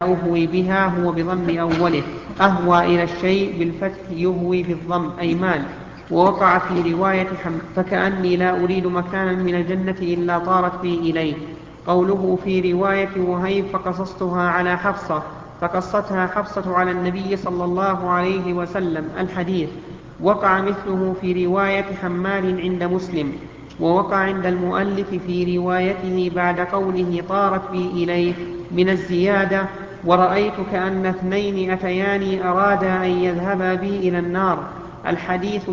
أهوي بها هو بضم أوله، أهوى إلى الشيء بالفتح يهوي بالضم أي مال. ووقع في رواية فكأني لا أريد مكانا من الجنة إلا طارت بي إليه. قوله في رواية وهيب فقصصتها على حفصة، فقصتها حفصة على النبي صلى الله عليه وسلم الحديث. وقع مثله في رواية حماد عند مسلم. ووقع عند المؤلف في روايته بعد قوله طارت بي إليه من الزيادة ورأيت كأن اثنين أتياني أرادا أن يذهبا بي إلى النار الحديث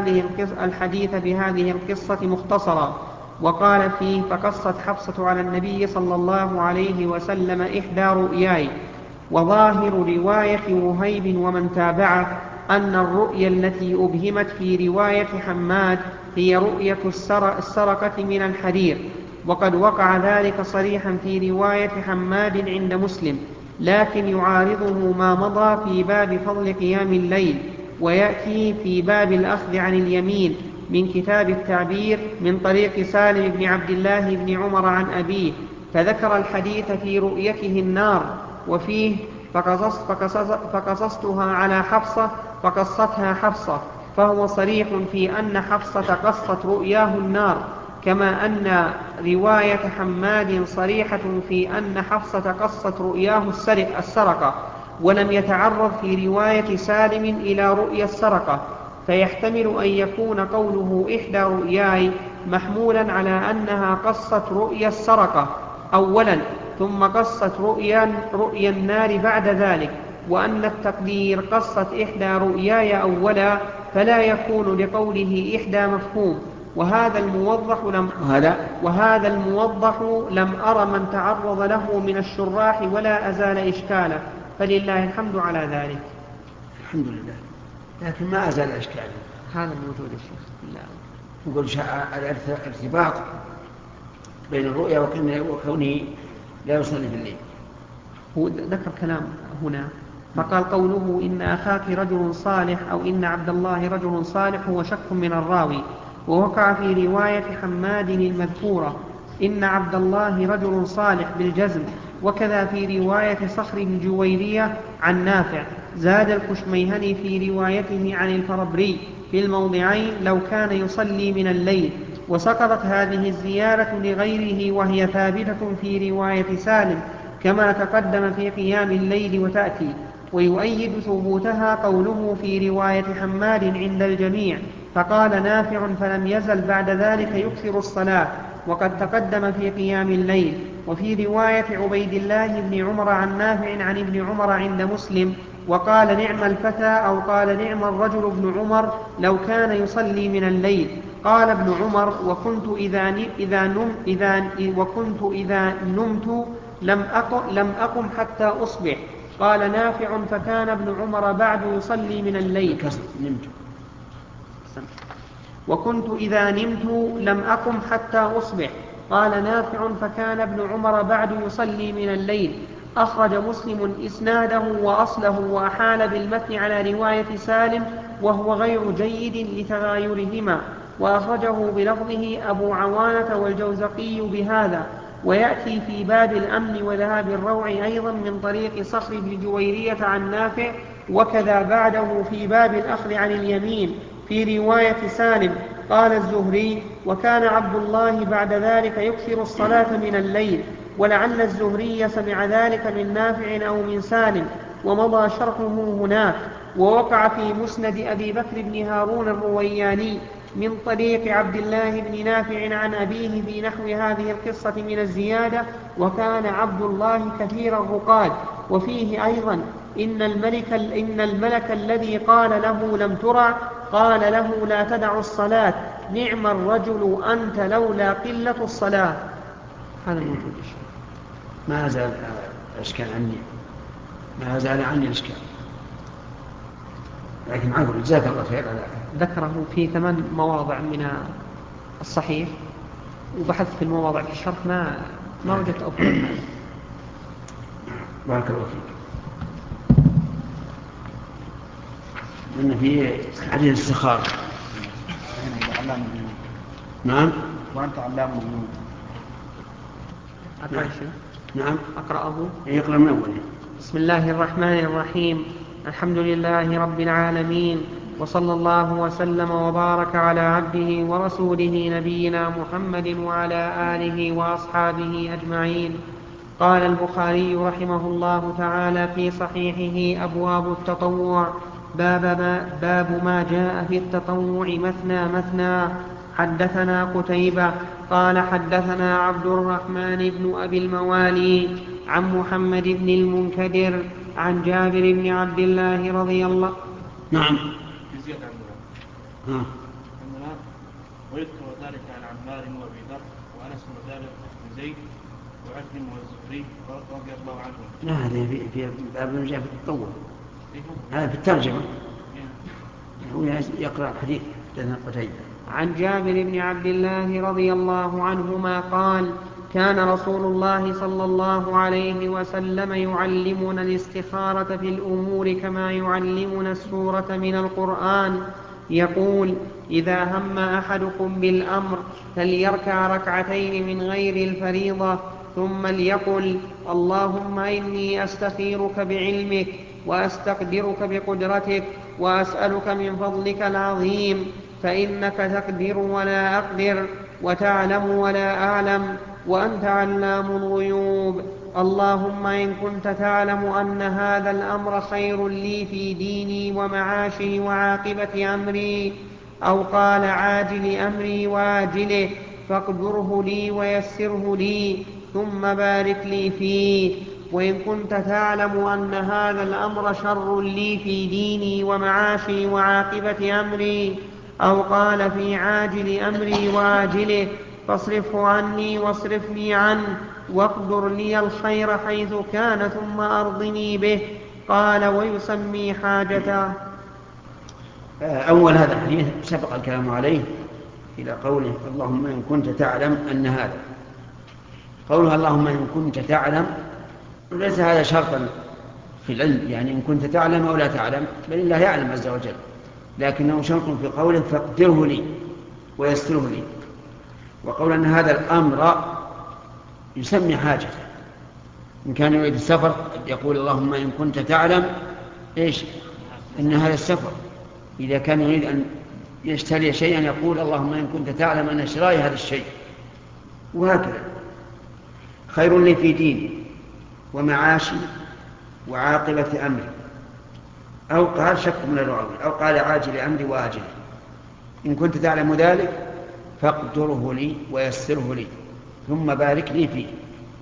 بهذه القصة مختصرا. وقال فيه فقصت حفصة على النبي صلى الله عليه وسلم إحدى رؤياي. وظاهر رواية وهيب ومن تابعه أن الرؤيا التي أبهمت في رواية حماد هي رؤية السرقة من الحرير، وقد وقع ذلك صريحا في رواية حماد عند مسلم، لكن يعارضه ما مضى في باب فضل قيام الليل، ويأتي في باب الأخذ عن اليمين من كتاب التعبير من طريق سالم بن عبد الله بن عمر عن أبيه، فذكر الحديث في رؤيته النار وفيه فقصصتها على حفصة فقصتها حفصة، فهو صريح في أن حفصة قصت رؤياه النار، كما أن رواية حماد صريحة في أن حفصة قصت رؤياه السرقة، ولم يتعرض في رواية سالم إلى رؤيا السرقة، فيحتمل أن يكون قوله إحدى رؤياي محمولا على أنها قصت رؤيا السرقة أولا ثم قصت رؤيا النار بعد ذلك، وأن التقدير قصت إحدى رؤياي أولا، فلا يكون لقوله إحدى مفهوم. وهذا الموضح لم أر من تعرض له من الشراح ولا أزال إشكالا، فلله الحمد على ذلك. الحمد لله، لكن ما أزال إشكالا. هذا موجود الشيخ. يقول الارتباط بين الرؤيا وكونه لا يصلي في الليل. هو ذكر كلام هنا فقال قوله إن أخاك رجل صالح أو إن عبد الله رجل صالح هو شك من الراوي. ووقع في رواية حماد المذكورة إن عبد الله رجل صالح بالجزم، وكذا في رواية صخر الجويرية عن نافع. زاد الكشميهني في روايته عن الفربري في الموضعين لو كان يصلي من الليل، وسقطت هذه الزيارة لغيره وهي ثابتة في رواية سالم كما تقدم في قيام الليل وتأتي. ويؤيد ثبوتها قوله في رواية حماد عند الجميع فقال نافع فلم يزل بعد ذلك يكثر الصلاة، وقد تقدم في قيام الليل. وفي رواية عبيد الله بن عمر عن نافع عن ابن عمر عند مسلم وقال نعم الفتى أو قال نعم الرجل ابن عمر لو كان يصلي من الليل. قال ابن عمر وكنت إذا نمت لم أقم حتى أصبح. قال نافع فكان ابن عمر بعد يصلي من الليل. وكنت إذا نمت لم أقم حتى أصبح. قال نافع فكان ابن عمر بعد يصلي من الليل. أخرج مسلم إسناده وأصله وأحال بالمتن على رواية سالم وهو غير جيد لتغايرهما، وأخرجه بلفظه أبو عوانة والجوزقي بهذا. ويأتي في باب الأمن وذهاب الروع أيضا من طريق صخر بن جويرية عن نافع، وكذا بعده في باب الأخذ عن اليمين في رواية سالم. قال الزهري وكان عبد الله بعد ذلك يكثر الصلاة من الليل، ولعل الزهري سمع ذلك من نافع أو من سالم، ومضى شرحه هناك. ووقع في مسند أبي بكر بن هارون الروياني من طريق عبد الله بن نافع عن أبيه في نحو هذه القصة من الزيادة وكان عبد الله كثير الرقاد. وفيه أيضا إن الملك الذي قال له لم ترع قال له لا تدع الصلاة نعم الرجل أنت لولا قلة الصلاة. هذا موجود الشيء. ما زال أشكال عني، ما زال عني الإشكال، لكن معقول جزاك الله خير على ذكره في 8 مواضع من الصحيح، وبحث في المواضع في الشرح ما وجدت أفضل من هذا. بارك الله فيك. إن في حديث السخار. نعم. وأنت علام الغيوب. أقرأ شيء. نعم. أقرأه. يقرأ من أوله. بسم الله الرحمن الرحيم. الحمد لله رب العالمين، وصلى الله وسلم وبارك على عبده ورسوله نبينا محمد وعلى آله وأصحابه أجمعين. قال البخاري رحمه الله تعالى في صحيحه: أبواب التطوع. باب ما جاء في التطوع مثنى مثنى. حدثنا قتيبة قال حدثنا عبد الرحمن بن أبي الموالي عن محمد بن المنكدر عن جابر بن عبد الله رضي الله. نعم. ويذكر ذلك عن عمار وابي ذر وانس وجابر بن زيد وعكرمة والزهري رضي الله عنهم. لا، هذه في باب جاء في التطوع، هذا في الترجمة. هو يقرأ الحديث قتيبة عن جابر بن عبد الله رضي الله عنهما قال: كان رسول الله صلى الله عليه وسلم يعلمنا الاستخارة في الأمور كما يعلمنا السورة من القرآن. يقول: إذا هم أحدكم بالأمر فليركع ركعتين من غير الفريضة، ثم ليقل: اللهم إني أستخيرك بعلمك وأستقدرك بقدرتك وأسألك من فضلك العظيم، فإنك تقدر ولا أقدر وتعلم ولا أعلم وأنت علام الغيوب. اللهم إن كنت تعلم أن هذا الأمر خير لي في ديني ومعاشي وعاقبة أمري، أو قال عاجل أمري وآجله، فاقدره لي ويسره لي ثم بارك لي فيه. وإن كنت تعلم أن هذا الأمر شر لي في ديني ومعاشي وعاقبة أمري، أو قال في عاجل أمري وآجله، فاصرفه عني واصرفني عنه، واقدر لي الخير حيث كان ثم أرضني به. قال: ويسمي حاجته. أول هذا الحديث سبق الكلام عليه إلى قوله: اللهم إن كنت تعلم أن هذا. قوله اللهم إن كنت تعلم ليس هذا شرطا في العلم، يعني إن كنت تعلم أو لا تعلم، بل الله يعلم عز وجل، لكنه شرط في قوله: فاقدره لي ويسره لي. وقول أن هذا الأمر يسمي حاجة. إن كان يريد السفر يقول: اللهم إن كنت تعلم إيش؟ إن هذا السفر. إذا كان يريد أن يشتري شيئا يقول: اللهم إن كنت تعلم أن شراي هذا الشيء. وهكذا: خير لي في ديني ومعاشي وعاقبة أمري، أو قال شك من الراوي، أو قال عاجل أمري وآجله. إن كنت تعلم ذلك فاقدره لي ويسره لي ثم بارك لي فيه.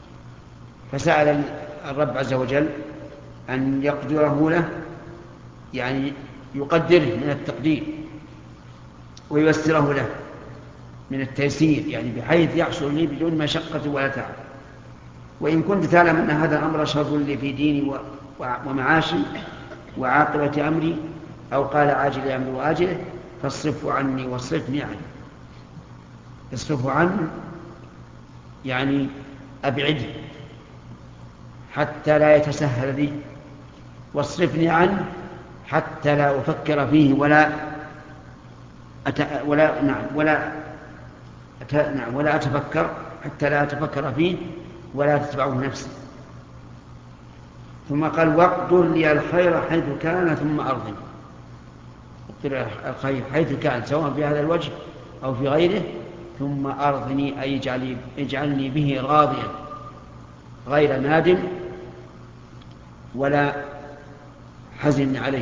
فسأل الرب عز وجل أن يقدره له، يعني يقدره من التقدير، وييسره له من التيسير، يعني بحيث يحصل لي بدون مشقة ولا تعب. وإن كنت تعلم أن هذا الأمر شر لي في ديني ومعاشي وعاقبة أمري، أو قال عاجل أمري وآجله، فاصرفه عني واصرفني عنه. اصرفه عنه يعني أبعده حتى لا يتسهل لي، واصرفني عنه حتى لا أفكر فيه ولا أتفكر، حتى لا أتفكر فيه ولا تتبعه نفسي. ثم قال: واقدر لي الخير حيث كان ثم أرضني. اقدر الخير حيث كان، سواء في هذا الوجه أو في غيره، ثم أرضني أي اجعلني به راضيا غير نادم ولا حزن عليه.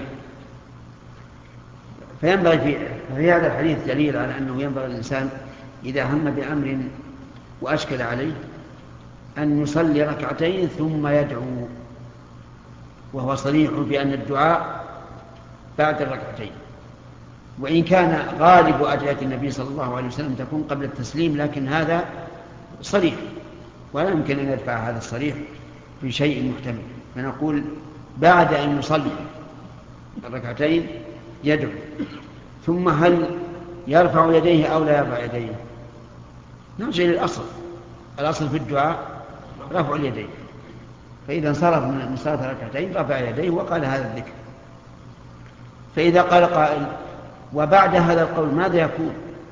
فينبغي في هذا الحديث دليل على أنه ينبغي الإنسان إذا هم بأمر وأشكل عليه أن يصلي ركعتين ثم يدعو، وهو صريح بأن الدعاء بعد الركعتين. وإن كان غالب أدعية النبي صلى الله عليه وسلم تكون قبل التسليم، لكن هذا صريح ولا يمكن أن يدفع هذا الصريح في شيء محتمل. فنقول بعد أن يصلي الركعتين يدعو. ثم هل يرفع يديه أو لا يرفع يديه؟ نرجع للأصل. الأصل في الدعاء رفع اليدين، فإذا انصرف من صلاة ركعتين رفع يديه وقال هذا الذكر. فإذا قال قائل: وبعد هذا القول ماذا يكون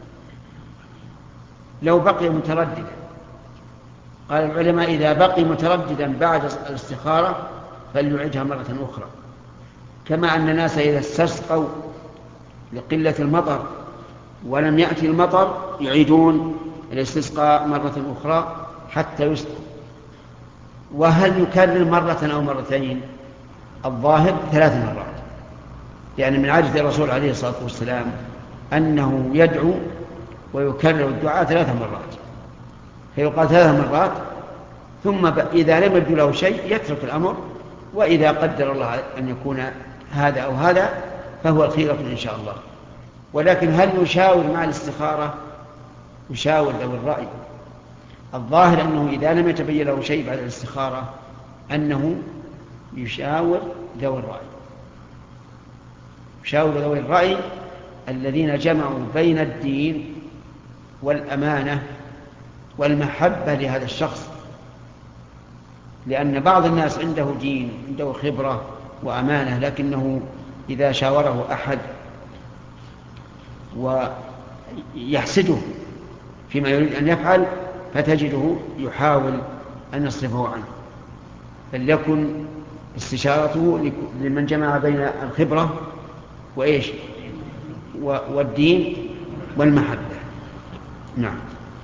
لو بقي مترددا؟ قال العلماء: إذا بقي مترددا بعد الاستخارة فليعدها مرة أخرى، كما أن الناس إذا استسقوا لقلة المطر ولم يأتي المطر يعيدون الاستسقاء مرة أخرى حتى يسقوا. وهل يكرر مرة أو مرتين؟ الظاهر 3 مرات، يعني من عادة الرسول عليه الصلاة والسلام أنه يدعو ويكرر الدعاء 3 مرات، فيقال 3 مرات، ثم إذا لم يبدو له شيء يترك الأمر، وإذا قدر الله أن يكون هذا أو هذا فهو الخيرة إن شاء الله. ولكن هل يشاور مع الاستخارة؟ يشاور ذوي الرأي. الظاهر أنه إذا لم يتبين له شيء بعد الاستخارة أنه يشاور ذوي الرأي، يشاور ذوي الرأي الذين جمعوا بين الدين والأمانة والمحبة لهذا الشخص، لأن بعض الناس عنده دين، عنده خبرة وأمانة، لكنه إذا شاوره أحد ويحسده فيما يريد أن يفعل فتجده يحاول أن يصرفه عنه. فليكن استشارته لمن جمع بين الخبرة وإيش والدين والمحبة. نعم.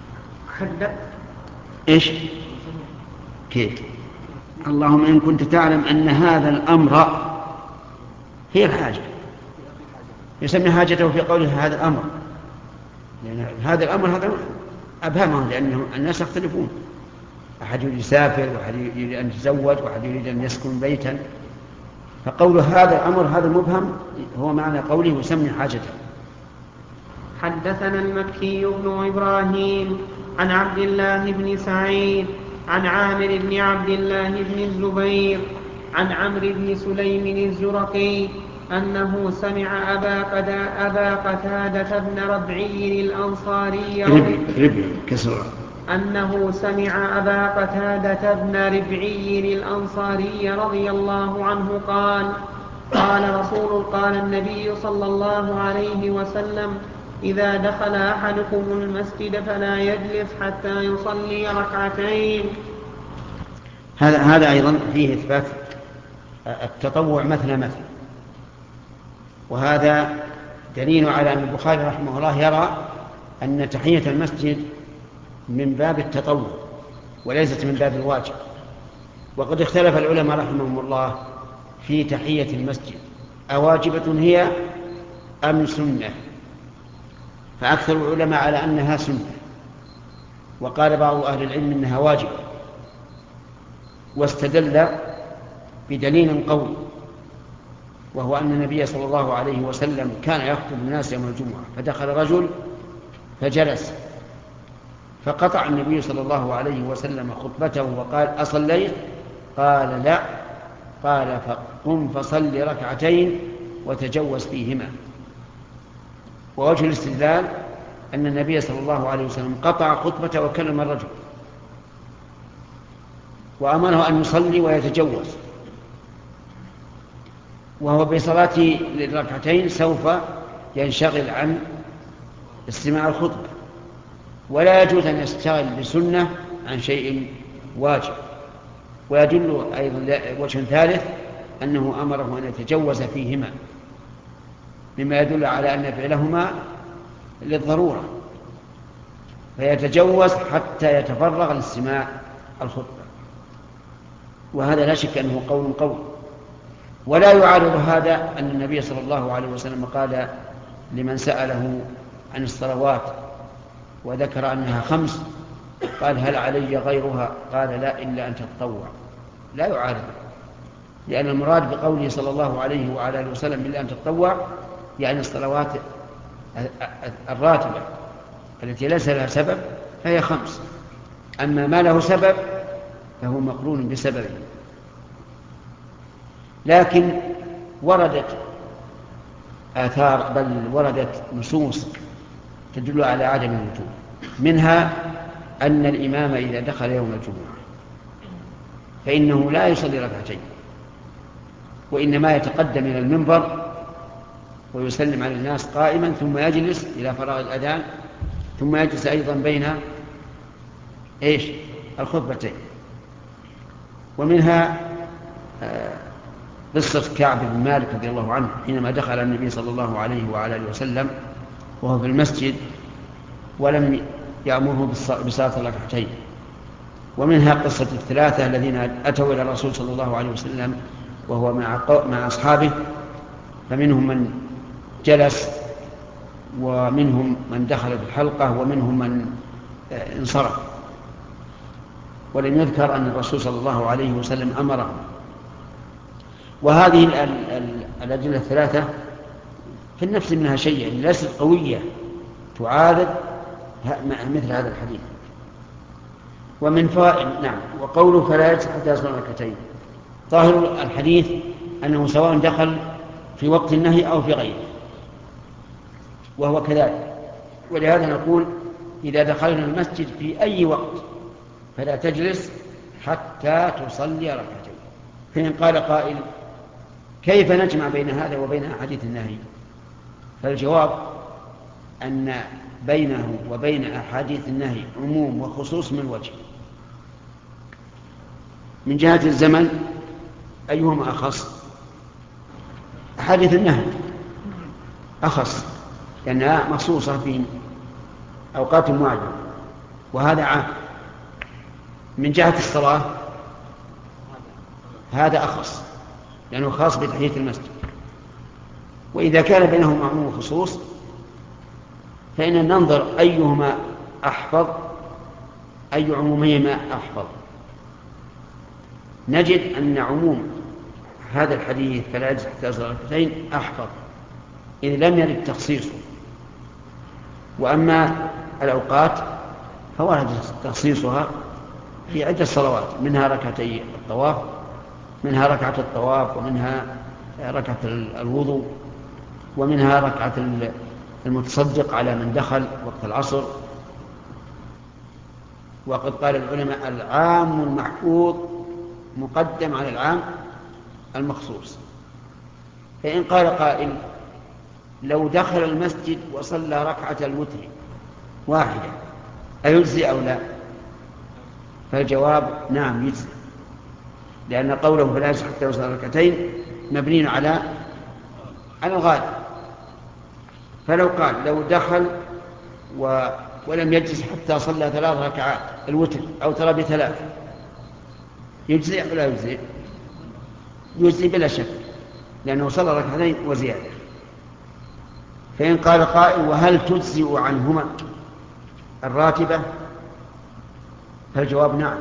إيش كيف؟ اللهم إن كنت تعلم أن هذا الأمر هي الحاجة، يسمي حاجته في قوله هذا الأمر، لأن هذا الأمر هذا أبهمه، لأن الناس يختلفون، أحد يريد يسافر، وأحد يريد أن يتزوج، وأحد يريد أن يسكن بيتا، فقوله هذا الأمر هذا مبهم هو معنى قوله يسمي حاجته. حدثنا المكي بن إبراهيم عن عبد الله بن سعيد عن عامر بن عبد الله بن الزبير عن عمرو بن سليم الزرقي أنه سمع أبا قتادة بن ربعي الأنصاري أنه سمع أبا قتادة بن ربعي الأنصاري رضي الله عنه قال قال النبي صلى الله عليه وسلم إذا دخل أحدكم المسجد فلا يجلس حتى يصلي ركعتين. هذا أيضا فيه إثبات التطوع مثل، وهذا دليل على أن البخاري رحمه الله يرى أن تحية المسجد من باب التطوع وليست من باب الواجب. وقد اختلف العلماء رحمهم الله في تحية المسجد أواجبة هي أم سنة، فأكثر العلماء على أنها سنة، وقال بعض أهل العلم أنها واجبة، واستدل بدليل قوي، وهو أن النبي صلى الله عليه وسلم كان يخطب الناس يوم الجمعة، فدخل رجل فجلس، فقطع النبي صلى الله عليه وسلم خطبته وقال أصليت؟ قال لا، قال فقم فصل ركعتين وتجوز فيهما. ووجه الاستدلال أن النبي صلى الله عليه وسلم قطع خطبته وكلم الرجل وأمره أن يصلي ويتجوز، وهو بصلاته للركعتين سوف ينشغل عن استماع الخطبة، ولا يجوز أن يشتغل بسنة عن شيء واجب. ويدل أيضا وجه ثالث أنه أمره أن يتجوز فيهما، مما يدل على أن فعلهما للضرورة، فيتجوز حتى يتفرغ لاستماع الخطبة، وهذا لا شك أنه قول قوي. ولا يعارض هذا أن النبي صلى الله عليه وسلم قال لمن سأله عن الصلوات وذكر أنها 5 قال هل علي غيرها؟ قال لا إلا أن تتطوع. لا يعارض، لأن المراد بقوله صلى الله عليه وعلى آله وسلم إلا أن تتطوع يعني الصلوات الراتبة التي ليس لها سبب فهي 5، أما ما له سبب فهو مقرون بسببه. لكن وردت آثار، بل وردت نصوص تدل على عدم الوجوب، منها أن الإمام إذا دخل يوم الجمعة فإنه لا يصلي ركعتين، وإنما يتقدم إلى المنبر ويسلم على الناس قائما، ثم يجلس إلى فراغ الأذان، ثم يجلس أيضا بين الخطبتين. ومنها قصة كعب بن مالك رضي الله عنه حينما دخل النبي صلى الله عليه وعلى آله وسلم وهو في المسجد ولم يأمره بصلاة الركعتين. ومنها قصة الثلاثة الذين أتوا إلى الرسول صلى الله عليه وسلم وهو مع أصحابه، فمنهم من جلس ومنهم من دخل في الحلقة ومنهم من انصرف، ولم يذكر أن الرسول صلى الله عليه وسلم أمرهم. وهذه الأدلة الثلاثة في النفس منها شيء، يعني ليست قوية تعارض مثل هذا الحديث. ومن فائد نعم. وقوله فلا يجلس حتى يصلي ركعتين، ظاهر الحديث أنه سواء دخل في وقت النهي أو في غيره، وهو كذلك. ولهذا نقول إذا دخلنا المسجد في أي وقت فلا تجلس حتى تصلي ركعتين. فإن قال قائل كيف نجمع بين هذا وبين أحاديث النهي؟ فالجواب أن بينه وبين أحاديث النهي عموم وخصوص من وجه. من جهة الزمن أيهما أخص؟ أحاديث النهي أخص لأنها مخصوصة في أوقات معينة، وهذا عام. من جهة الصلاة هذا أخص لأنه خاص بتحية المسجد. وإذا كان بينهما عموم وخصوص فإن ننظر أيهما أحفظ، أي عمومهما أحفظ. نجد أن عموم هذا الحديث فلا يجلس حتى يصلي ركعتين أحفظ، إذ لم يرد تخصيصه. وأما الأوقات فورد تخصيصها في عدة صلوات، منها ركعتي الطواف، منها ركعة الطواف، ومنها ركعة الوضوء، ومنها ركعة المتصدق على من دخل وقت العصر. وقد قال العلماء العام المحفوظ مقدم على العام المخصوص. فإن قال قائل لو دخل المسجد وصلى ركعة الوتر واحدة أيجزي أو لا؟ فالجواب نعم يجزي، لأن قوله فلا يجزي حتى يصلي ركعتين مبني على الغالب. فلو قال لو دخل ولم يجلس حتى صلى 3 ركعات الوتر أو ترى ب3 يجزي أو لا يجزي؟ يجزي بلا شك، لأنه صلى ركعتين وزيادة. فإن قال قائل وهل تجزئ عنهما الراتبة؟ فالجواب نعم.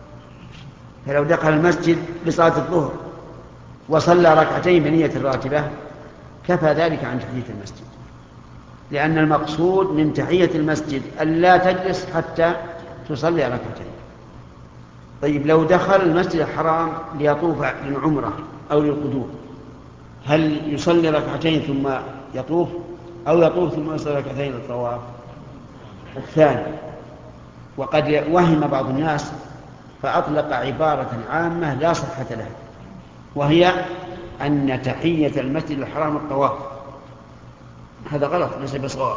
فلو دخل المسجد لصلاة الظهر وصلى ركعتين بنية الراتبة كفى ذلك عن تحية المسجد، لأن المقصود من تحية المسجد ألا تجلس حتى تصلي ركعتين. طيب لو دخل المسجد الحرام ليطوف للعمرة أو للقدوم، هل يصلي ركعتين ثم يطوف أو يطوف ثم يصلي ركعتين للطواف؟ الثاني. وقد وهم بعض الناس فأطلق عبارة عامة لا صحة لها، وهي أن تحية المسجد الحرام الطواف. هذا غلط ليس بصواب،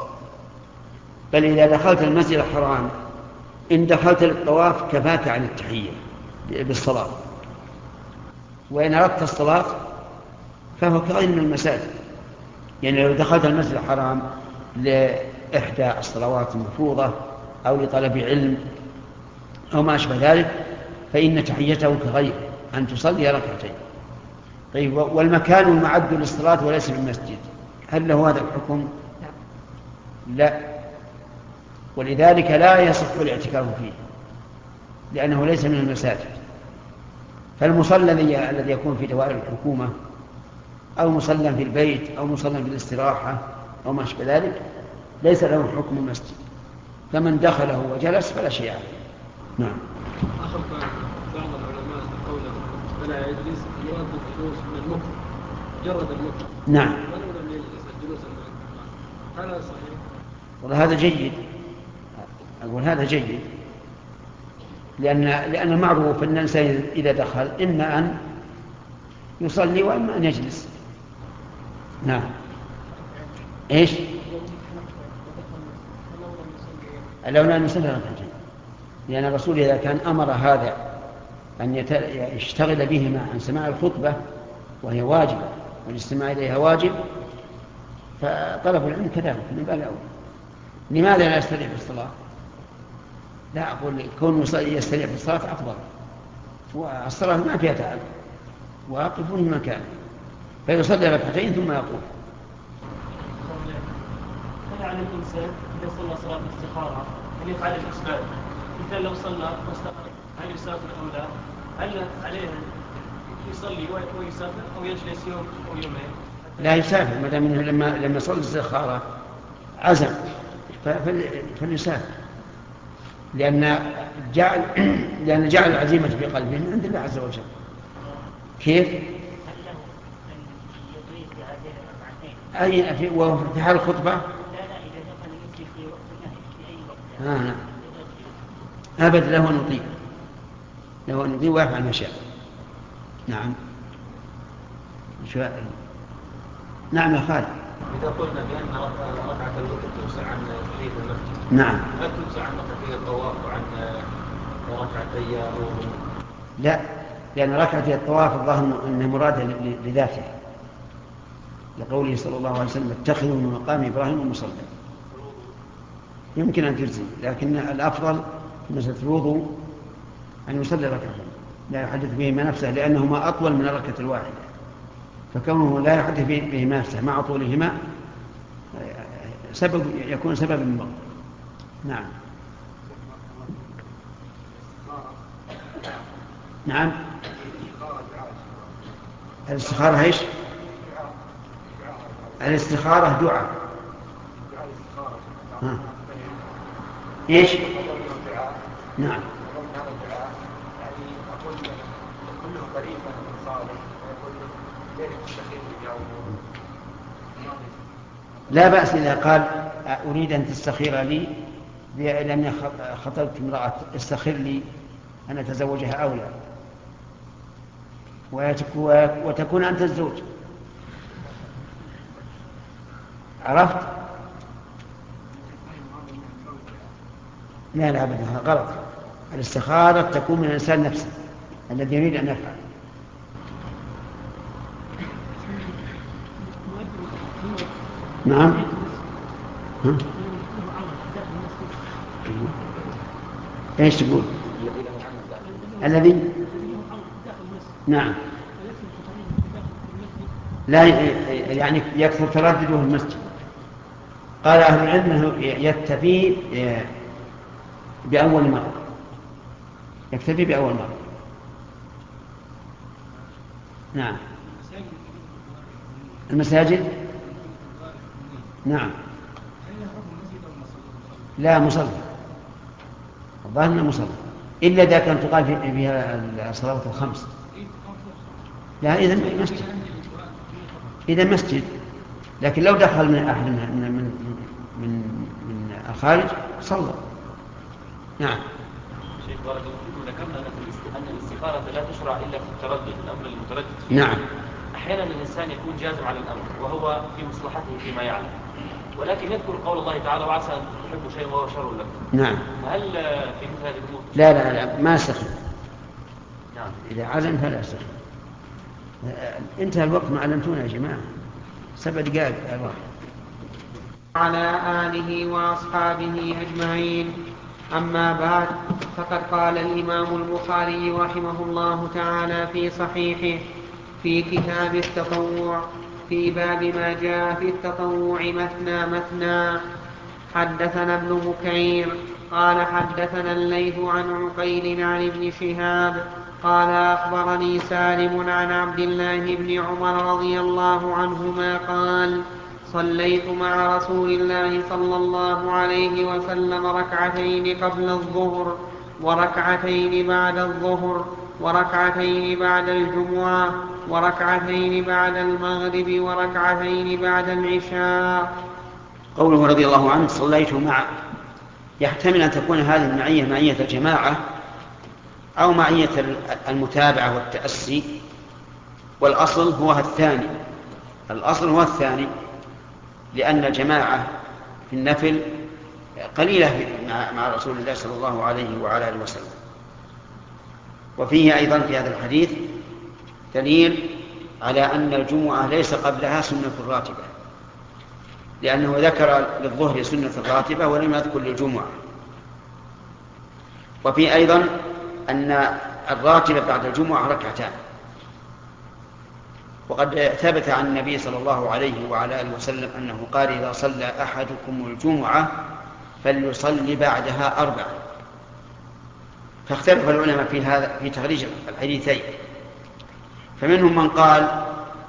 بل إذا دخلت المسجد الحرام إن دخلت للطواف كفاك عن التحية بالصلاة، وإن أردت الصلاة فهو كغير من المساجد. يعني لو دخلت المسجد الحرام لإحدى الصلوات المفروضة أو لطلب علم أو ما أشبه ذلك فإن تحيته كغير أن تصلي ركعتين. طيب والمكان المعد للصلاة وليس بالمسجد هل له هذا الحكم؟ لا، ولذلك لا يصح الاعتكاف فيه لأنه ليس من المساجد. فالمصلى الذي يكون في دوائر الحكومة أو مصلى في البيت أو مصلى في الاستراحة أو ما أشبه ذلك ليس له حكم المسجد، فمن دخله وجلس فلا شيء عليه. نعم. أخذ بعض العلماء قوله فلا يجلس يراد الجلوس من المكر، مجرد المكر. نعم. ولو لم يجلس الجلوس هذا صحيح؟ والله هذا جيد، أقول هذا جيد، لأن المعروف أن الإنسان إذا دخل إما أن يصلي وإما أن يجلس. نعم. إيش؟ لو لم يصلي ركعتين، لأن الرسول إذا كان أمر هذا أن يشتغل بهما عن سماع الخطبة وهي واجبة والاستماع إليها واجب، فطلب العلم كذلك من باب أولى. لماذا لا يستريح في الصلاة؟ لا أقول كون يستريح في الصلاة أفضل، والصلاة ما فيها تعب، واقف في مكانه فيصلي ركعتين ثم يقول. هل على الإنسان إذا صلى صلاة الاستخارة أن يفعل الأسباب؟ مثل لو صلى واستخار هل يسافر أو لا؟ هل عليه يصلي ويسافر أو يجلس يوم أو يومين؟ لا يسافر، ما دام لما صلى الاستخارة عزم فليسافر، لأن جعل العزيمة في قلبه من عند الله عز وجل. كيف؟ أي في حال الخطبة؟ أبد له أن يطيع ويفعل ما شاء. نعم. نعم يا خالد. إذا قلنا بأن ركعة الوتر توسع عن تحية المسجد، نعم، هل توسع عن ركعتي الطواف وعن ركعتي الوضوء؟ لا، لأن ركعتي الطواف الظاهر أنها مرادة لذاته، لقوله صلى الله عليه وسلم اتخذوا من مقام إبراهيم مصلى. يمكن أن تجزي، لكن الأفضل مسألة الوضوء أن يصلي ركعتين لا يحدث بهما نفسه، لأنهما أطول من الركعة الواحدة، فكونه لا يحدث بهما نفسه مع طولهما يكون سببا من المغض. نعم. نعم. الاستخارة ايش؟ الاستخارة دعاء. ايش؟ نعم. لا بأس إذا قال أريد أن تستخير لي لأني خطبت امرأة استخير لي أن أتزوجها أولى، وتكون أنت الزوج. عرفت؟ لا أبدا، هذا غلط. الاستخارة تكون من الإنسان نفسه الذي يريد أن يفعل. نعم. ايش تقول؟ الذي نعم، لا يعني يكثر تردده في المسجد. قال أهل العلم أنه يكتفي بأول مرة، يكتفي بأول مرة. نعم. المساجد نعم. لا مصلى، الظاهر انه مصلى، الا اذا كانت تقال فيها الصلوات الخمس. لا اذا مسجد، لكن لو دخل من احد من الخارج صلى. نعم. شيخ بارك الله فيكم، ذكرنا ان الاستخارة لا تشرع الا في التردد، الامر المتردد فيه. نعم. احيانا الانسان يكون جازم على الامر وهو في مصلحته فيما يعلم، ولكن يذكر قول الله تعالى وعسى ان تحبوا شيئا وهو شر لكم. نعم. هل في مثل هذه الامور؟ لا ما استخير. نعم. اذا عزم فلا استخير. انتهى الوقت، ما علمتونا يا جماعه. 7 دقائق الواحد. على آله وأصحابه أجمعين. أما بعد، فقد قال الإمام البخاري رحمه الله تعالى في صحيحه في كتاب التطوع في باب ما جاء في التطوع مثنى. حدثنا ابن بكير قال حدثنا الليث عن عقيل عن ابن شهاب قال أخبرني سالم عن عبد الله بن عمر رضي الله عنهما قال صليت مع رسول الله صلى الله عليه وسلم ركعتين قبل الظهر وركعتين بعد الظهر وركعتين بعد الجمعة وركعتين بعد المغرب وركعتين بعد العشاء. قوله رضي الله عنه صليت مع، يحتمل أن تكون هذه المعية معية الجماعة أو معية المتابعة والتأسي، والأصل هو الثاني، لأن الجماعة في النفل قليلة مع رسول الله صلى الله عليه وعلى آله وسلم. وفيه أيضا في هذا الحديث دليل على أن الجمعة ليس قبلها سنة راتبة، لأنه ذكر للظهر سنة راتبة ولم يذكر للجمعة. وفي أيضا أن الراتبة بعد الجمعة ركعتان، وقد ثبت عن النبي صلى الله عليه وعلى آله وسلم أنه قال: إذا صلى أحدكم الجمعة فليصلي بعدها 4. فاختلف العلماء في هذا في تخريج الحديثين، فمنهم من قال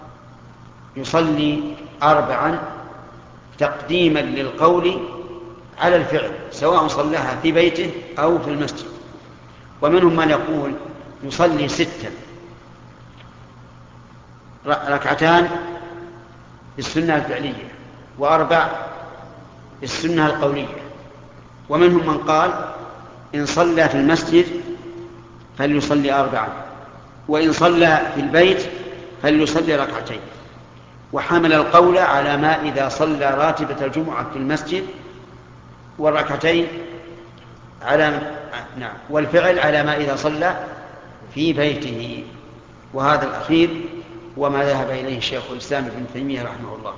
يصلي 4 تقديما للقول على الفعل سواء صلاها في بيته أو في المسجد، ومنهم من يقول يصلي 6 ركعتان بالسنة الفعلية و4 بالسنة القولية، ومنهم من قال إن صلى في المسجد فليصلي 4، وإن صلى في البيت فليصلي 2. وحمل القول على ما إذا صلى راتبة الجمعة في المسجد، والركعتين والفعل على ما إذا صلى في بيته. وهذا الأخير وما ذهب إليه شيخ الإسلام ابن تيمية رحمه الله.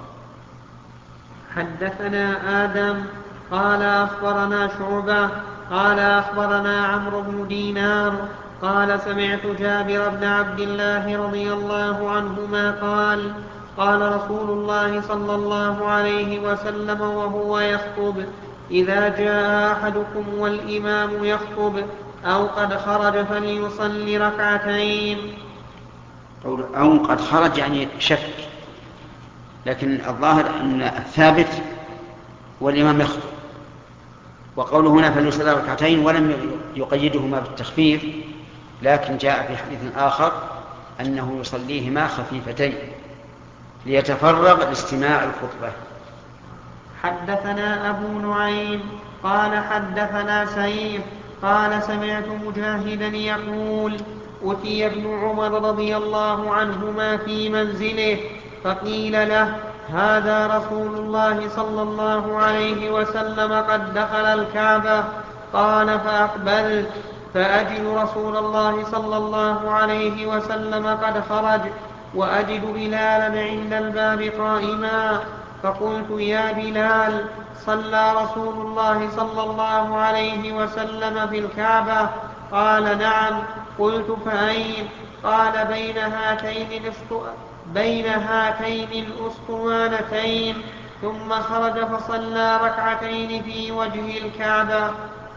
حدثنا آدم قال أخبرنا شعبة قال أخبرنا عمرو بن دينار قال سمعت جابر بن عبد الله رضي الله عنهما قال: قال رسول الله صلى الله عليه وسلم وهو يخطب: إذا جاء أحدكم والإمام يخطب أو قد خرج فليصلي 2. أو قد خرج يعني شك، لكن الظاهر أن الثابت والإمام يخطب. وقوله هنا فليصلي 2 ولم يقيدهما بالتخفيف، لكن جاء في حديث آخر أنه يصليهما خفيفتين ليتفرغ لاستماع الخطبة. حدثنا أبو نعيم قال حدثنا سعيد قال سمعت مجاهدا يقول: أتي ابن عمر رضي الله عنهما في منزله فقيل له: هذا رسول الله صلى الله عليه وسلم قد دخل الكعبة. قال: فأقبلت فأجد رسول الله صلى الله عليه وسلم قد خرج، وأجد بلالا عند الباب قائما، فقلت: يا بلال، صلى رسول الله صلى الله عليه وسلم في الكعبة؟ قال: نعم. قلت: فأين؟ قال: بين هاتين الأسطوانتين. ثم خرج فصلى 2 في وجه الكعبة.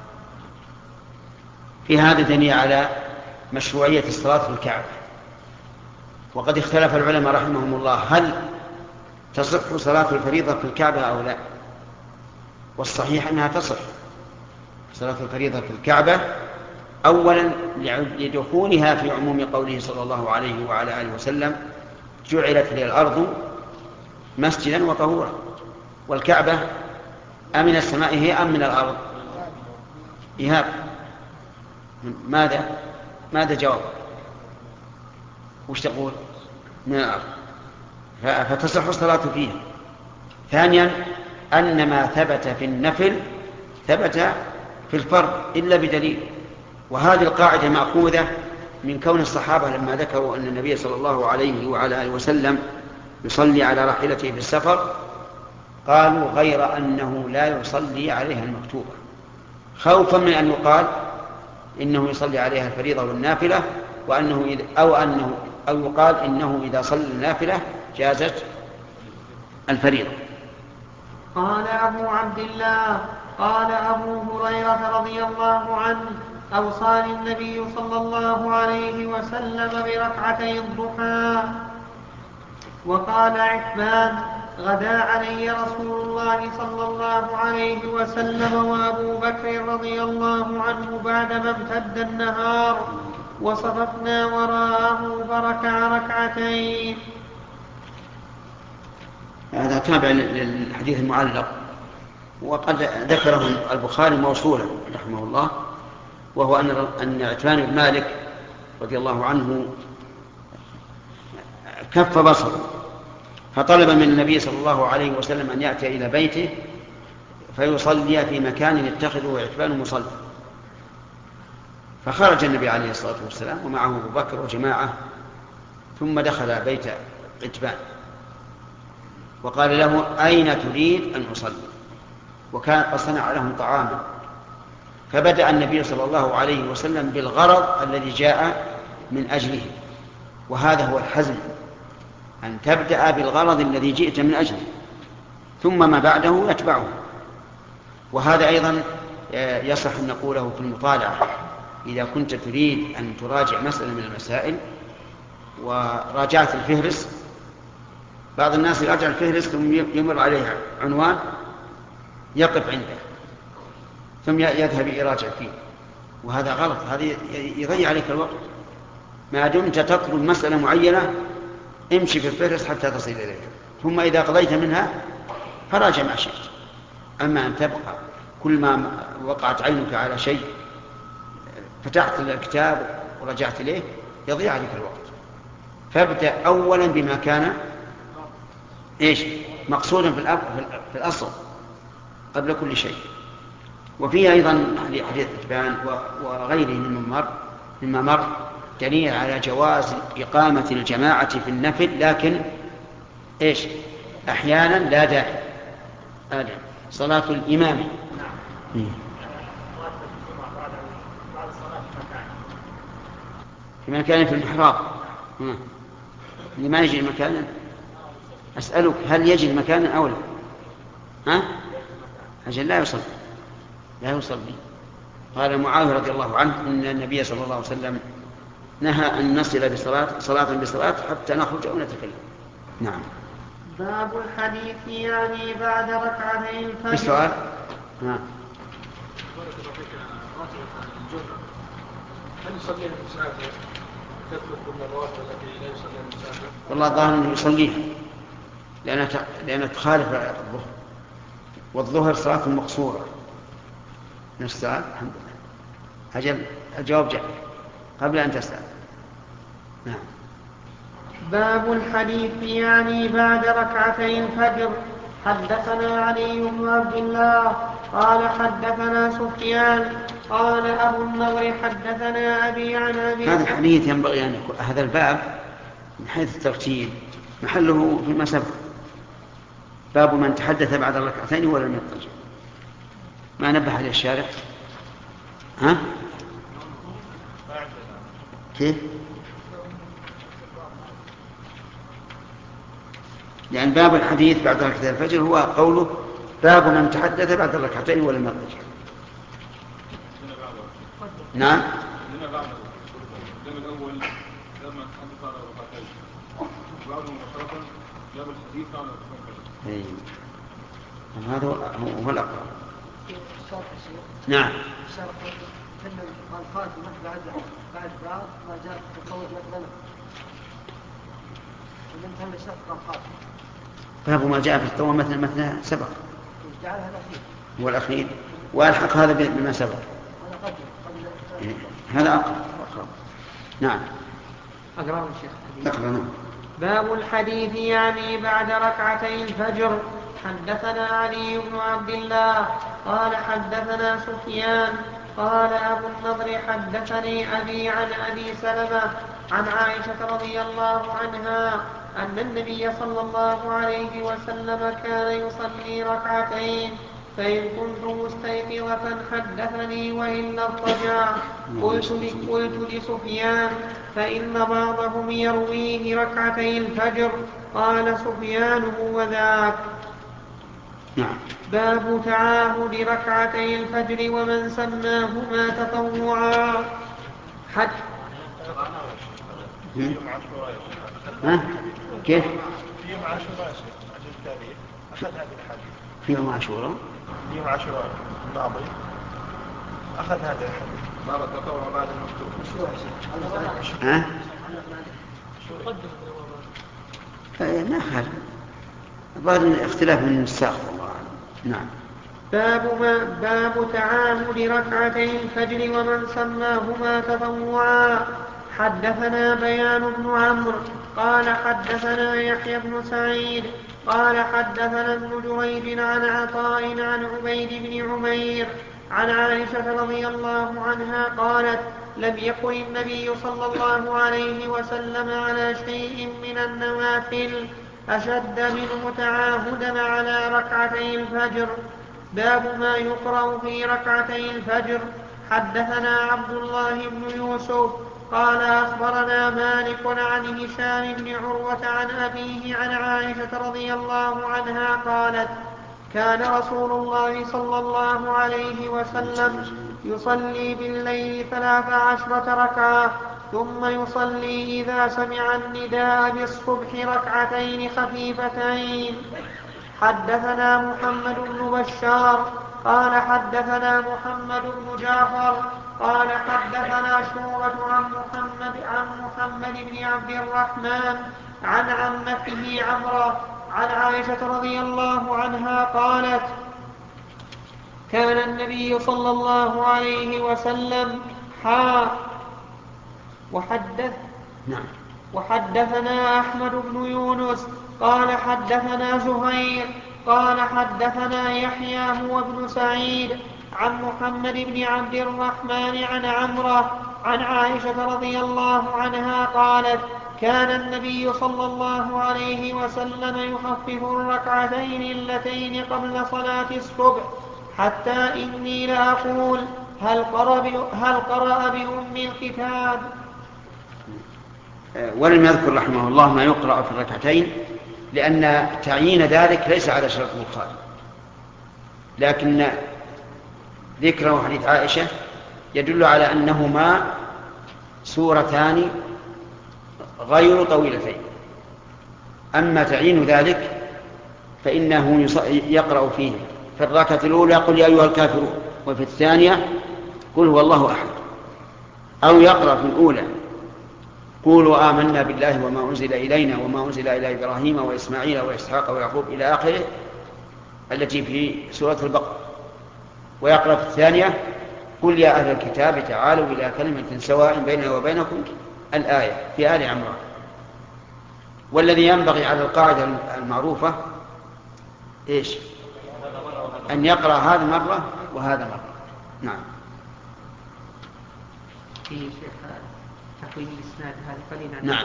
في هذا دليل على مشروعية الصلاة في الكعبة. وقد اختلف العلماء رحمهم الله هل تصح صلاة الفريضة في الكعبة أو لا، والصحيح أنها تصح صلاة الفريضة في الكعبة، أولا لدخولها في عموم قوله صلى الله عليه وعلى آله وسلم: جعلت لي الأرض مسجدا وطهورا. والكعبة أمن السماء هي أم من الأرض؟ إيهاب، ماذا جواب؟ وش تقول؟ من الأرض، فتصح الصلاة فيها. ثانيا أن ما ثبت في النفل ثبت في الفرض إلا بدليل، وهذه القاعدة مأخوذة من كون الصحابة لما ذكروا أن النبي صلى الله عليه وعلى آله وسلم يصلي على راحلته في السفر قالوا: غير أنه لا يصلي عليها المكتوبة، خوفا من أن يقال إنه يصلي عليها الفريضة والنافلة، أو يقال إنه إذا صلى النافلة جازت الفريضة. قال أبو عبد الله: قال أبو هريرة رضي الله عنه: أوصاني النبي صلى الله عليه وسلم ب2 الضحى. وقال عتبان: غدا علي رسول الله صلى الله عليه وسلم وأبو بكر رضي الله عنه بعدما امتد النهار، وصففنا وراءه فركع 2. هذا تابع للحديث المعلق، وقد ذكره البخاري موصولا رحمه الله، وهو أن عتبان بن مالك رضي الله عنه كف بصره فطلب من النبي صلى الله عليه وسلم أن يأتي إلى بيته فيصلي في مكان يتخذه عتبان مصلى. فخرج النبي عليه الصلاة والسلام ومعه أبو بكر وجماعة ثم دخل بيت قتبان وقال له: أين تريد أن أصلي؟ وكان قد صنع لهم طعاما. فبدأ النبي صلى الله عليه وسلم بالغرض الذي جاء من أجله، وهذا هو الحزم، أن تبدأ بالغرض الذي جئت من أجله ثم ما بعده يتبعه. وهذا أيضا يصح أن نقوله في المطالعة. إذا كنت تريد أن تراجع مسألة من المسائل وراجعت الفهرس، بعض الناس يراجع الفهرس ثم يمر عليه عنوان يقف عنده ثم يذهب يراجع فيه، وهذا غلط، هذا يضيع عليك الوقت. ما دمت تطلب مسألة معينة امشي في الفهرس حتى تصل إليها، ثم إذا قضيت منها فراجع ما شئت. أما أن تبقى كل ما وقعت عينك على شيء فتحت الكتاب ورجعت إليه يضيع عليك الوقت. فابدأ أولا بما كان مقصودا في الأصل قبل كل شيء. وفيه أيضا حديث قتبان وغيره مما مر دليل على جواز إقامة الجماعة في النفل، لكن أحيانا لا داعي. صلاة الإمام في مكان في المحراب، لما يجي المكان. أسألك هل يجي المكان أو لا؟ أجل لا يصلي. قال معاوية رضي الله عنه إن النبي صلى الله عليه وسلم نهى أن نصل صلاة حتى نخرج أو نتكلم. نعم. باب الحديث يعني بعد ركعتي الفجر. السؤال نعم. هل يصليها المسافر؟ تثبت بالمرات التي لا يصليها المسافر؟ والله الظاهر أنه يصليها لأنها تخالف الظهر، والظهر صلاة مقصورة. نسأل الحمد لله. أجل الجواب جاء قبل أن تسأل. نعم. باب الحديث يعني بعد ركعتي الفجر. حدثنا علي بن عبد الله قال حدثنا سفيان قال أبو النضر حدثنا أبي عن أبي. هذا الحديث ينبغي أن يكون هذا الباب من حيث الترتيب محله فيما سبق. باب من تحدث بعد الركعتين ولم يضطجع. ما نبه عليه الشارع؟ ها؟ كيف؟ يعني باب الحديث بعد ركعتي الفجر هو قوله باب من تحدث بعد الركعتين ولم يضطجع. نعم. الأول لما تحدث على الركعتين بعد مباشرة باب الحديث على الركعتين. هذا هو الأقرب. نعم. قال خاتمة بعد ما جاء تطور مثلا ومن تم الشرط قال خاتمة. باب ما جاء في التطور مثلا سبق. جعلها الأخير. هو الأخير وألحق هذا بما سبق. هذا أقرب. نعم. أقرأ الشيخ. أقرأ. باب الحديث يعني بعد ركعتي الفجر. حدثنا علي بن عبد الله قال حدثنا سفيان قال أبو النضر حدثني أبي عن أبي سلمة عن عائشة رضي الله عنها أن النبي صلى الله عليه وسلم كان يصلي ركعتين فإن كنت مستيقظة حدثني وإلا اضطجع. قلت لسفيان فإن بعضهم يرويه ركعتي الفجر. قال سفيان هو ذاك. نعم. باب تعاهد ركعتي الفجر ومن سماهما تطوعا. كيف؟ في يوم عاشوراء عجل التاريخ أخذ هذه الحديث. في يوم عاشوراء؟ في يوم عاشوراء الماضي أخذ هذا الحديث. باب التطوع بعد المكتوب. ما خالف. الظاهر اختلاف من الساق والله. نعم. باب تعاهد ركعتي الفجر ومن سماهما تطوعا. حدثنا بيان بن عمرو قال حدثنا يحيى بن سعيد قال حدثنا ابن جريج عن عطاء عن عبيد بن عمير عن عائشة رضي الله عنها قالت لم يكن النبي صلى الله عليه وسلم على شيء من النوافل أشد منه تعاهدا على ركعتي الفجر. باب ما يقرأ في ركعتي الفجر. حدثنا عبد الله بن يوسف قال أخبرنا مالك عن هشام بن عروة عن أبيه عن عائشة رضي الله عنها قالت كان رسول الله صلى الله عليه وسلم يصلي بالليل 13 ركعة ثم يصلي إذا سمع النداء بالصبح ركعتين خفيفتين. حدثنا محمد بن بشار قال حدثنا محمد بن جعفر قال حدثنا شعبة عن محمد بن عبد الرحمن عن عمته عمرة عن عائشة رضي الله عنها قالت كان النبي صلى الله عليه وسلم وحدثنا أحمد بن يونس قال حدثنا زهير قال حدثنا يحيى هو ابن سعيد عن محمد بن عبد الرحمن عن عمرة عن عائشة رضي الله عنها قالت كان النبي صلى الله عليه وسلم يخفف الركعتين اللتين قبل صلاة الصبح حتى إني لأقول هل قرأ بأم الكتاب. ولم يذكر رحمه الله ما يقرأ في الركعتين لأن تعيين ذلك ليس على شرط البخاري، لكن ذكره حديث عائشة يدل على أنهما سورتان غير طويلتين. أما تعيين ذلك فإنه يقرأ فيه في الركعة الأولى قل يا أيها الكافرون، وفي الثانية قل هو الله أحد، أو يقرأ في الأولى قولوا آمنا بالله وما أنزل إلينا وما أنزل إلى إبراهيم وإسماعيل وإسحاق ويعقوب إلى آخره التي في سورة البقرة، ويقرأ في الثانية قل يا أهل الكتاب تعالوا إلى كلمة سواء بيننا وبينكم الآية في آل عمران. والذي ينبغي على القاعدة المعروفة إيش؟ أن يقرأ هذا مرة وهذا مرة. نعم. في شيخ تقويم الإسناد هذا قليل عن نعم.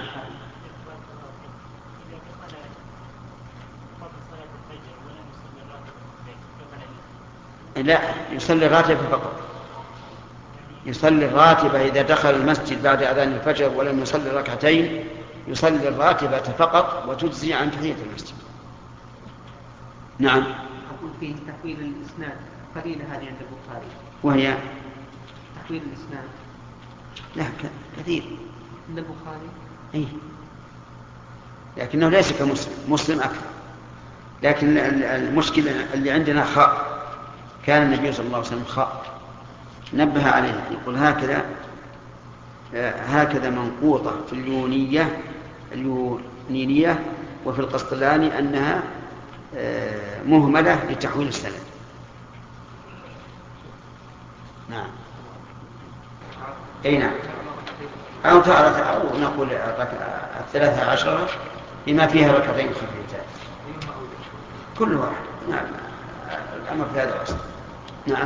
لا، يصلي الراتبة فقط. يصلي الراتبة إذا دخل المسجد بعد أذان الفجر ولم يصلي ركعتين يصلي الراتبة فقط وتجزي عن تحية المسجد. نعم. أقول فيه تحويل الإسناد قليلة هذه عند البخاري. وهي تحويل الإسناد لا كثير عند البخاري. أي، لكنه ليس كمسلم، مسلم أكثر. لكن المشكلة اللي عندنا خاء، كان النبي صلى الله عليه وسلم خاء نبه عليه، يقول هكذا منقوطة في اليونينية وفي القسطلاني أنها مهملة لتحويل السند. نعم. أي نعم. أو نقول 13 بما فيها ركعتين خفيفتان كل واحد. نعم، الأمر في هذا الأصل. نعم.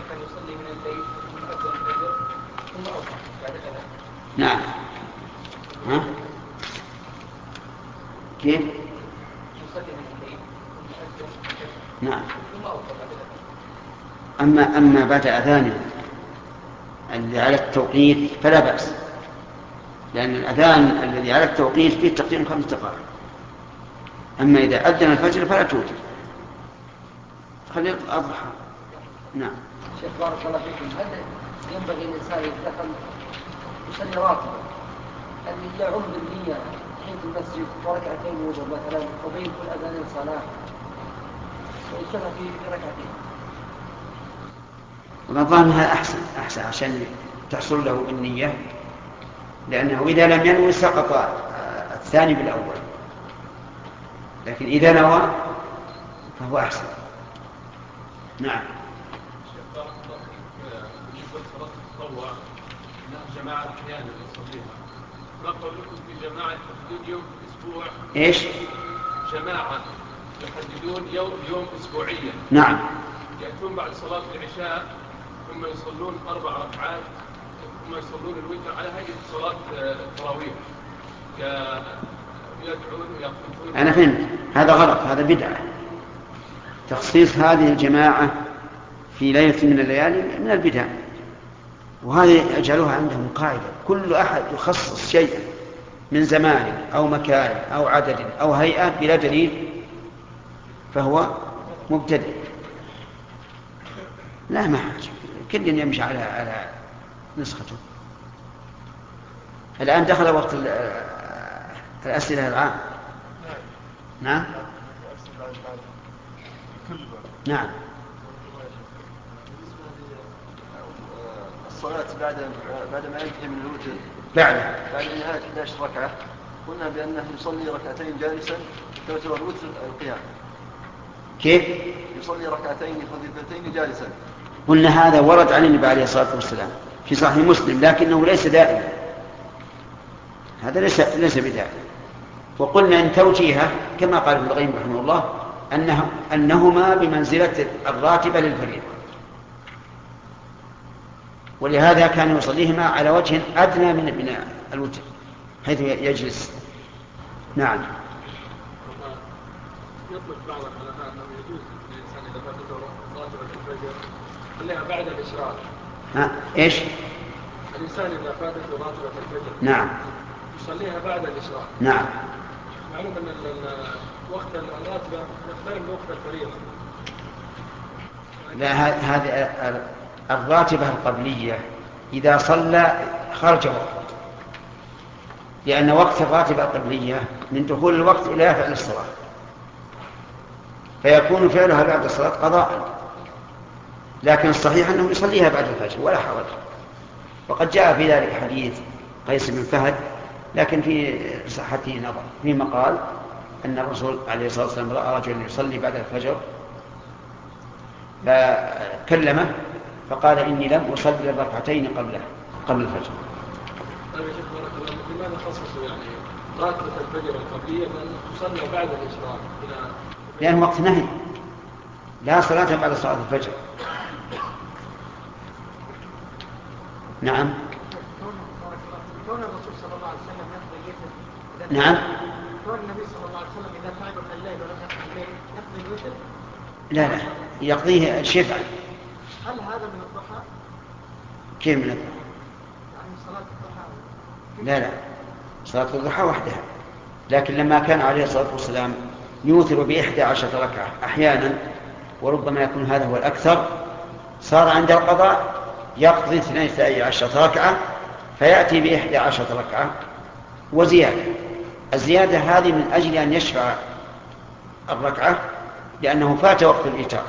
نعم. ها؟ كيف؟ نعم. أما بعد أذانه الذي على التوقيت فلا بأس، لأن الأذان الذي على التوقيت فيه تقديم 5 دقائق. أما إذا أذن الفجر فلا توجد، خلي الأضحى. نعم. شيخ بارك الله فيكم، هل ينبغي الإنسان يدخل يصلي راتبة أن يعم بالنية حين المسجد وركعتين وجر مثلا وبين كل أذان صلاة ويصلي في ركعتين؟ والظاهر هذا أحسن عشان تحصل له النية، لأنه إذا لم ينوي سقط الثاني بالأول، لكن إذا نوى فهو أحسن. نعم. جماعة أحيانا يصليها، ما قولكم في جماعة يحددون يوم أسبوع؟ إيش؟ جماعة يحددون يوم أسبوعيا. نعم. يأتون بعد صلاة العشاء ثم يصلون 4 ركعات هم يصلون الوتر على هيئة صلاة التراويح يدعون ويقنطون. أنا فهمت، هذا غلط، هذا بدعة. تخصيص هذه الجماعة في ليلة من الليالي من البدع، وهذه أجعلوها عندهم قاعدة: كل أحد يخصص شيئا من زمان أو مكان أو عدد أو هيئة بلا دليل فهو مبتدع. لا، ما حاجة، كل يمشي على نسخته. الآن دخل وقت الأسئلة العام. نعم نعم. الصلاة بعد ما ينتهي من الوتر بعد نهاية 11 ركعة قلنا بأنه يصلي ركعتين جالسا تعتبر الوتر القيام. كيف؟ يصلي ركعتين خفيفتين جالسا. قلنا هذا ورد عن النبي عليه الصلاة والسلام في صحيح مسلم، لكنه ليس دائما، هذا ليس بدائم. وقلنا إن توجيهه كما قال ابن القيم رحمه الله أنهما بمنزلة الراتبة للفريضة، ولهذا كان يصليهما على وجه أدنى من الوتر حيث يجلس. نعم. يطلق بعض العلماء أنه يجوز للإنسان إذا فاتته راتبة الفجر خليها بعد الإشراق. إيش؟ الإنسان إذا فاتته راتبة الفجر نعم يصليها بعد الإشراق. نعم. معلوم أن وقت الراتبة يختلف من وقت الفريضة. لا، هذه الراتبة القبلية إذا صلى خرج وقت، لأن وقت الراتبة القبلية من دخول الوقت إلى فعل الصلاة، فيكون فعلها بعد الصلاة قضاء. لكن الصحيح أنه يصليها بعد الفجر ولا حرج. وقد جاء في ذلك حديث قيس بن فهد، لكن في صحته نظر، فيما قال أن الرسول عليه الصلاة والسلام رأى رجلا يصلي بعد الفجر فكلمه فقال: إني لم أصلي الركعتين قبل الفجر. طيب يا شيخ بارك الله فيك، لماذا خصصوا يعني راتبة الفجر القبلية أن تصلى بعد الإشراق؟ لأن وقت نهي، لا صلاة بعد صلاة الفجر. نعم. كون الرسول صلى الله عليه وسلم يقضي الوتر. نعم. كون النبي صلى الله عليه وسلم إذا تعب من الليل ولم يقضي الليل يقضي الوتر. لا، يقضيه الشفع. هل هذا من الضحى؟ كيف من الضحى؟ يعني صلاة الضحى. لا، صلاة الضحى وحدها. لكن لما كان عليه الصلاة والسلام يوتر ب11 ركعة أحيانا، وربما يكون هذا هو الأكثر، صار عند القضاء يقضي 12 ركعة فيأتي ب11 ركعة وزيادة. الزيادة هذه من أجل أن يشفع الركعة لأنه فات وقت الإيتار.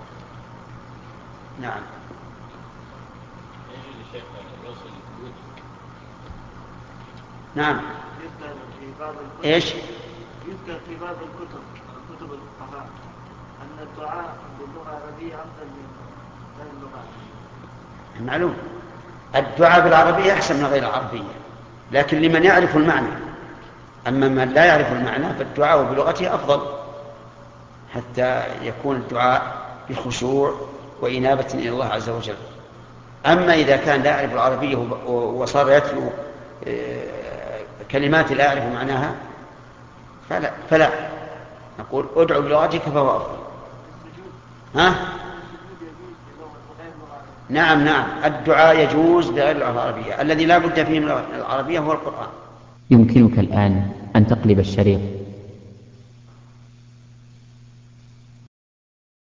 نعم. نعم. إيش؟ يذكر في بعض الكتب الفقهاء أن الدعاء باللغة العربية أفضل من غير اللغة العربية. معلوم، الدعاء بالعربية أحسن من غير العربية، لكن لمن يعرف المعنى. أما من لا يعرف المعنى فالدعاء بلغته أفضل، حتى يكون الدعاء بخشوع وإنابة إلى الله عز وجل. أما إذا كان لا يعرف العربية وصار يتلو كلمات لا يعرف معناها فلا نقول ادعو بلغتك فهو أفضل. نعم، الدعاء يجوز بغير اللغة العربية. الذي لا بد فيه من العربية هو القرآن. يمكنك الآن أن تقلب الشريط